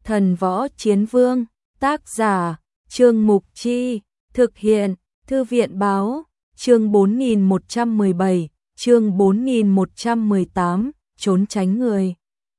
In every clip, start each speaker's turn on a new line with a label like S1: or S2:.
S1: Thần Võ Chiến Vương, tác giả, Trương Mục Chi, thực hiện, Thư viện Báo, chương 4117, chương 4118, trốn tránh người.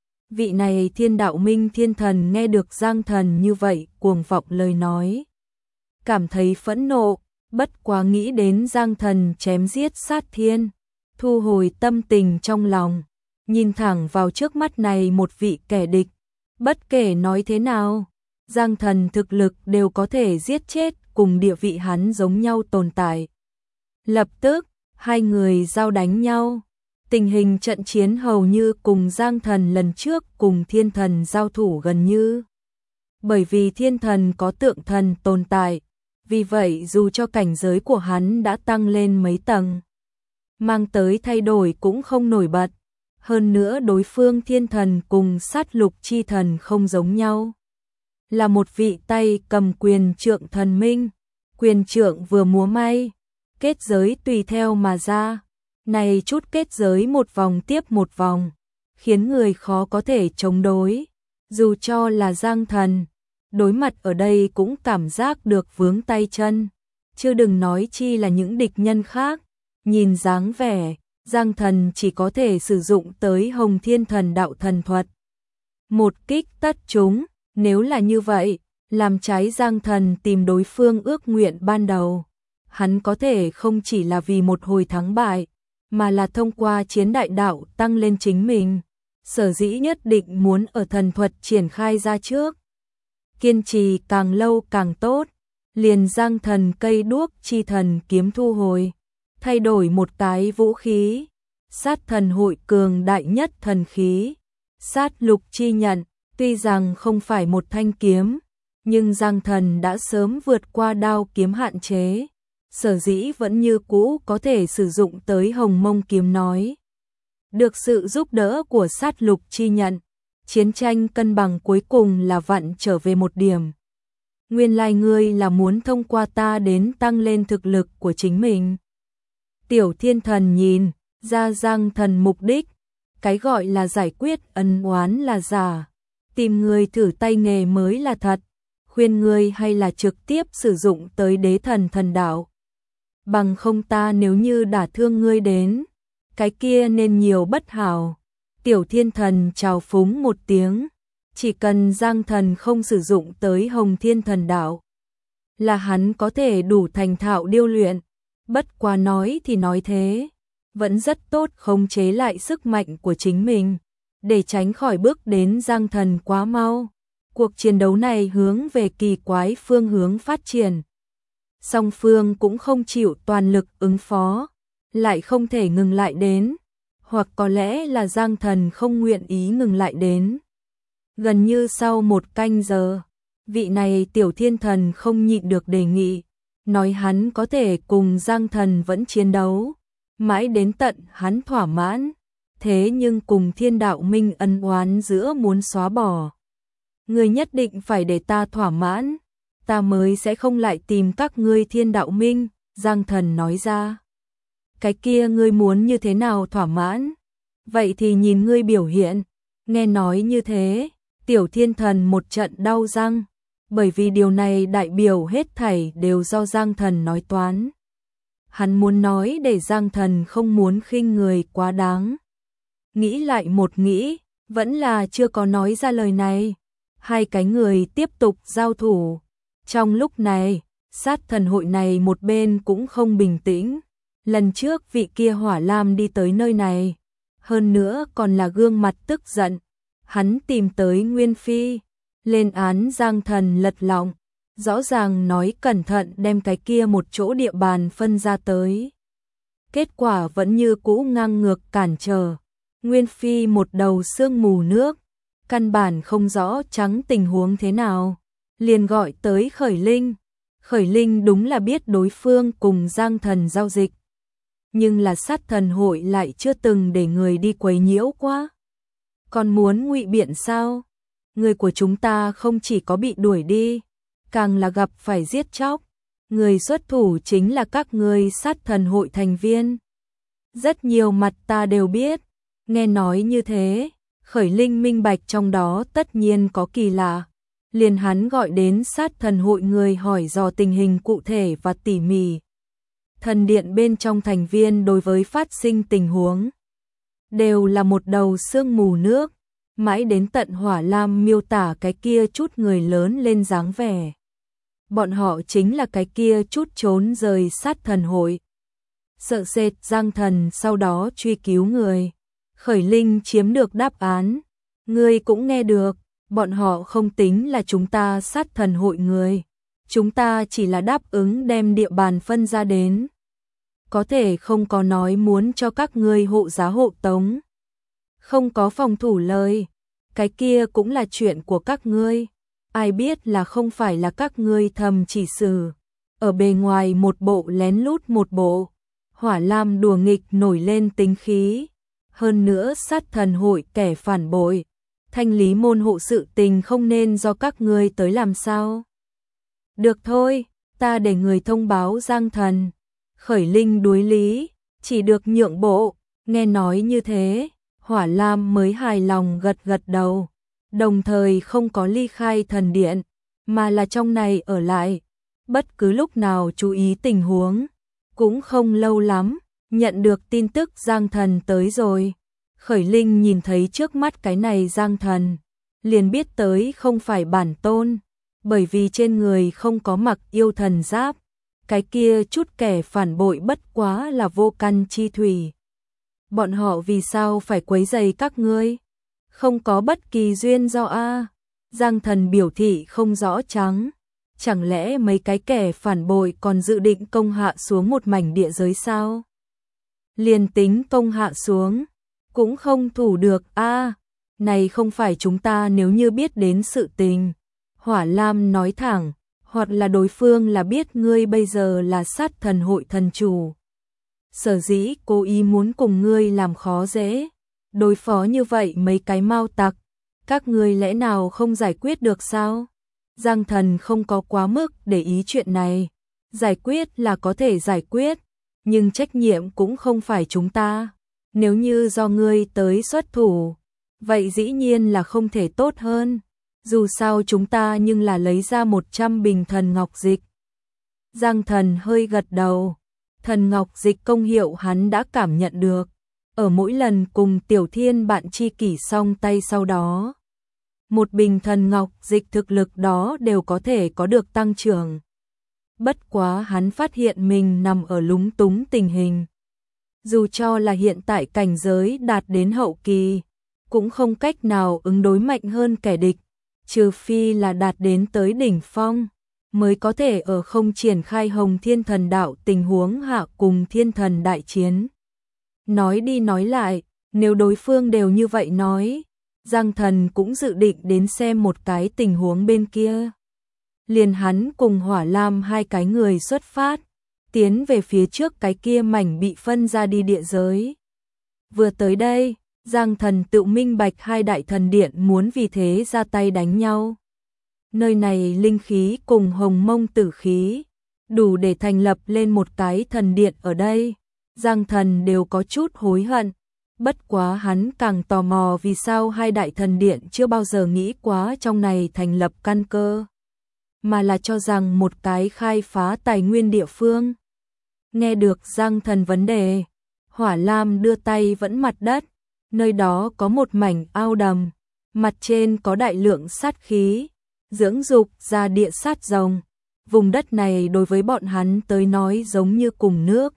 S1: Vị này Thiên Đạo Minh Thiên Thần nghe được Giang Thần như vậy cuồng vọng lời nói, cảm thấy phẫn nộ, bất quá nghĩ đến Giang Thần chém giết sát thiên, thu hồi tâm tình trong lòng, nhìn thẳng vào trước mắt này một vị kẻ địch, bất kể nói thế nào, Giang Thần thực lực đều có thể giết chết cùng địa vị hắn giống nhau tồn tại. Lập tức, hai người giao đánh nhau. Tình hình trận chiến hầu như cùng Giang Thần lần trước cùng Thiên Thần giao thủ gần như. Bởi vì Thiên Thần có tượng thần tồn tại, vì vậy dù cho cảnh giới của hắn đã tăng lên mấy tầng, mang tới thay đổi cũng không nổi bật. Hơn nữa đối phương Thiên Thần cùng Sát Lục Chi Thần không giống nhau. Là một vị tay cầm quyền trượng thần minh, quyền trượng vừa múa may, kết giới tùy theo mà ra. Này chút kết giới một vòng tiếp một vòng, khiến người khó có thể chống đối. Dù cho là Giang Thần, đối mặt ở đây cũng cảm giác được vướng tay chân. Chứ đừng nói chi là những địch nhân khác. Nhìn dáng vẻ, Giang Thần chỉ có thể sử dụng tới Hồng Thiên Thần Đạo Thần Thuật. Một kích tất chúng, nếu là như vậy, làm trái Giang Thần tìm đối phương ước nguyện ban đầu. Hắn có thể không chỉ là vì một hồi thắng bại, mà là thông qua chiến đại đạo tăng lên chính mình. Sở dĩ nhất định muốn ở thần thuật triển khai ra trước. Kiên trì càng lâu càng tốt. Liền Giang Thần cây đuốc chi thần kiếm thu hồi, thay đổi một cái vũ khí. Sát thần hội cường đại nhất thần khí. Sát lục chi nhận, tuy rằng không phải một thanh kiếm, nhưng Giang Thần đã sớm vượt qua đao kiếm hạn chế. Sở dĩ vẫn như cũ có thể sử dụng tới Hồng Mông kiếm nói. Được sự giúp đỡ của Sát Lục Chi nhận, chiến tranh cân bằng cuối cùng là vặn trở về một điểm. Nguyên lai ngươi là muốn thông qua ta đến tăng lên thực lực của chính mình. Tiểu Thiên Thần nhìn ra Giang Thần mục đích, cái gọi là giải quyết ân oán là giả, tìm người thử tay nghề mới là thật, khuyên ngươi hay là trực tiếp sử dụng tới Đế Thần Thần Đạo. Bằng không ta nếu như đả thương ngươi đến, cái kia nên nhiều bất hảo. Tiểu Thiên Thần chào phúng một tiếng, chỉ cần Giang Thần không sử dụng tới Hồng Thiên Thần Đạo, là hắn có thể đủ thành thạo điêu luyện. Bất quá nói thì nói thế, vẫn rất tốt khống chế lại sức mạnh của chính mình, để tránh khỏi bước đến Giang Thần quá mau. Cuộc chiến đấu này hướng về kỳ quái phương hướng phát triển. Song phương cũng không chịu toàn lực ứng phó, lại không thể ngừng lại đến, hoặc có lẽ là Giang Thần không nguyện ý ngừng lại đến. Gần như sau một canh giờ, vị này Tiểu Thiên Thần không nhịn được đề nghị, nói hắn có thể cùng Giang Thần vẫn chiến đấu, mãi đến tận hắn thỏa mãn, thế nhưng cùng Thiên Đạo Minh ân oán giữa muốn xóa bỏ. Người nhất định phải để ta thỏa mãn, ta mới sẽ không lại tìm các ngươi Thiên Đạo Minh, Giang Thần nói ra. Cái kia ngươi muốn như thế nào thỏa mãn? Vậy thì nhìn ngươi biểu hiện. Nghe nói như thế, Tiểu Thiên Thần một trận đau răng, bởi vì điều này đại biểu hết thảy đều do Giang Thần nói toán. Hắn muốn nói để Giang Thần không muốn khinh người quá đáng. Nghĩ lại một nghĩ, vẫn là chưa có nói ra lời này. Hai cái người tiếp tục giao thủ. Trong lúc này, sát thần hội này một bên cũng không bình tĩnh. Lần trước vị kia Hỏa Lam đi tới nơi này, hơn nữa còn là gương mặt tức giận. Hắn tìm tới Nguyên Phi, lên án Giang Thần lật lọng, rõ ràng nói cẩn thận đem cái kia một chỗ địa bàn phân ra tới. Kết quả vẫn như cũ ngang ngược cản trở. Nguyên Phi một đầu sương mù nước, căn bản không rõ trắng tình huống thế nào, liền gọi tới Khởi Linh. Khởi Linh đúng là biết đối phương cùng Giang Thần giao dịch, nhưng là sát thần hội lại chưa từng để người đi quấy nhiễu quá. Còn muốn ngụy biện sao? Người của chúng ta không chỉ có bị đuổi đi, càng là gặp phải giết chóc. Người xuất thủ chính là các ngươi sát thần hội thành viên. Rất nhiều mặt ta đều biết. Nghe nói như thế, Khởi Linh minh bạch trong đó tất nhiên có kỳ lạ, liền hắn gọi đến sát thần hội người hỏi dò tình hình cụ thể và tỉ mỉ. Thần điện bên trong thành viên đối với phát sinh tình huống đều là một đầu sương mù nước, mãi đến tận Hỏa Lam miêu tả cái kia chút người lớn lên dáng vẻ. Bọn họ chính là cái kia chút trốn rời sát thần hội. Sợ sệt Giang Thần sau đó truy cứu người. Khởi Linh chiếm được đáp án. Ngươi cũng nghe được, bọn họ không tính là chúng ta sát thần hội người. Chúng ta chỉ là đáp ứng đem địa bàn phân ra đến. Có thể không có nói muốn cho các ngươi hộ giá hộ tống. Không có phòng thủ lời. Cái kia cũng là chuyện của các ngươi. Ai biết là không phải là các ngươi thầm chỉ xử. Ở bề ngoài một bộ lén lút một bộ. Hỏa Lam đùa nghịch nổi lên tính khí. Hơn nữa sát thần hội kẻ phản bội. Thanh lý môn hộ sự tình không nên do các ngươi tới làm sao. Được thôi, ta để người thông báo Giang Thần. Khởi Linh đối lý, chỉ được nhượng bộ. Nghe nói như thế, Hỏa Lam mới hài lòng gật gật đầu. Đồng thời không có ly khai thần điện, mà là trong này ở lại. Bất cứ lúc nào chú ý tình huống. Cũng không lâu lắm, nhận được tin tức Giang Thần tới rồi. Khởi Linh nhìn thấy trước mắt cái này Giang Thần, liền biết tới không phải bản tôn, bởi vì trên người không có mặc yêu thần giáp. Cái kia chút kẻ phản bội bất quá là vô căn chi thủy. Bọn họ vì sao phải quấy rầy các ngươi? Không có bất kỳ duyên do a. Giang Thần biểu thị không rõ trắng. Chẳng lẽ mấy cái kẻ phản bội còn dự định công hạ xuống một mảnh địa giới sao? Liền tính công hạ xuống, cũng không thủ được a. Này không phải chúng ta nếu như biết đến sự tình. Hỏa Lam nói thẳng, hoặc là đối phương là biết ngươi bây giờ là sát thần hội thần chủ. Sở dĩ cố ý muốn cùng ngươi làm khó dễ. Đối phó như vậy mấy cái mao tặc, các ngươi lẽ nào không giải quyết được sao? Giang Thần không có quá mức để ý chuyện này. Giải quyết là có thể giải quyết, nhưng trách nhiệm cũng không phải chúng ta. Nếu như do ngươi tới xuất thủ, vậy dĩ nhiên là không thể tốt hơn. Dù sao chúng ta nhưng là lấy ra 100 bình thần ngọc dịch. Giang Thần hơi gật đầu. Thần ngọc dịch công hiệu hắn đã cảm nhận được. Ở mỗi lần cùng Tiểu Thiên bạn tri kỷ song tay sau đó. Một bình thần ngọc dịch thực lực đó đều có thể có được tăng trưởng. Bất quá hắn phát hiện mình nằm ở lúng túng tình hình. Dù cho là hiện tại cảnh giới đạt đến hậu kỳ, cũng không cách nào ứng đối mạnh hơn kẻ địch, trừ phi là đạt đến tới đỉnh phong, mới có thể ở không triển khai Hồng Thiên Thần Đạo tình huống hạ cùng thiên thần đại chiến. Nói đi nói lại, nếu đối phương đều như vậy nói, Giang Thần cũng dự định đến xem một cái tình huống bên kia. Liền hắn cùng Hỏa Lam hai cái người xuất phát, tiến về phía trước cái kia mảnh bị phân ra đi địa giới. Vừa tới đây, Giang Thần tự minh bạch hai đại thần điện muốn vì thế ra tay đánh nhau. Nơi này linh khí cùng hồng mông tử khí, đủ để thành lập lên một cái thần điện ở đây. Giang Thần đều có chút hối hận. Bất quá hắn càng tò mò vì sao hai đại thần điện chưa bao giờ nghĩ quá trong này thành lập căn cơ, mà là cho rằng một cái khai phá tài nguyên địa phương. Nghe được Giang Thần vấn đề, Hỏa Lam đưa tay vẫn mặt đất, nơi đó có một mảnh ao đầm, mặt trên có đại lượng sát khí, dưỡng dục ra địa sát rồng. Vùng đất này đối với bọn hắn tới nói giống như cùng nước,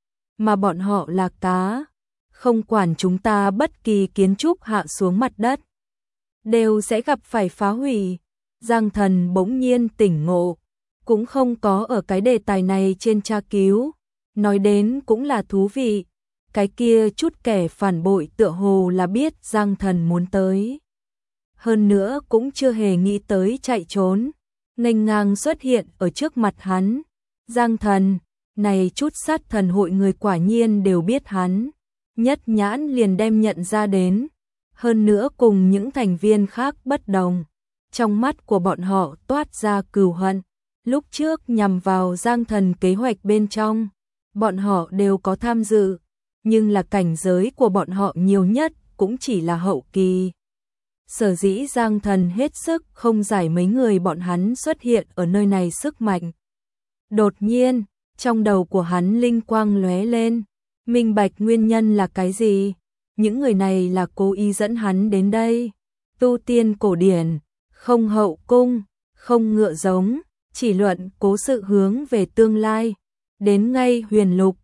S1: mà bọn họ là cá. Không quản chúng ta bất kỳ kiến trúc hạ xuống mặt đất, đều sẽ gặp phải phá hủy. Giang Thần bỗng nhiên tỉnh ngộ, cũng không có ở cái đề tài này trên tra cứu. Nói đến cũng là thú vị, cái kia chút kẻ phản bội tựa hồ là biết Giang Thần muốn tới. Hơn nữa cũng chưa hề nghĩ tới chạy trốn, nghênh ngang xuất hiện ở trước mặt hắn. Giang Thần, này chút sát thần hội người quả nhiên đều biết hắn. Nhất nhãn liền đem nhận ra đến, hơn nữa cùng những thành viên khác bất đồng. Trong mắt của bọn họ toát ra cừu hận, lúc trước nhằm vào Giang Thần kế hoạch bên trong, bọn họ đều có tham dự, nhưng là cảnh giới của bọn họ nhiều nhất cũng chỉ là hậu kỳ. Sở dĩ Giang Thần hết sức không giải mấy người bọn hắn xuất hiện ở nơi này sức mạnh. Đột nhiên, trong đầu của hắn linh quang lóe lên, minh bạch nguyên nhân là cái gì? Những người này là cố ý dẫn hắn đến đây. Tu tiên cổ điển, không hậu cung, không ngựa giống, chỉ luận cố sự hướng về tương lai. Đến ngay Huyền Lục,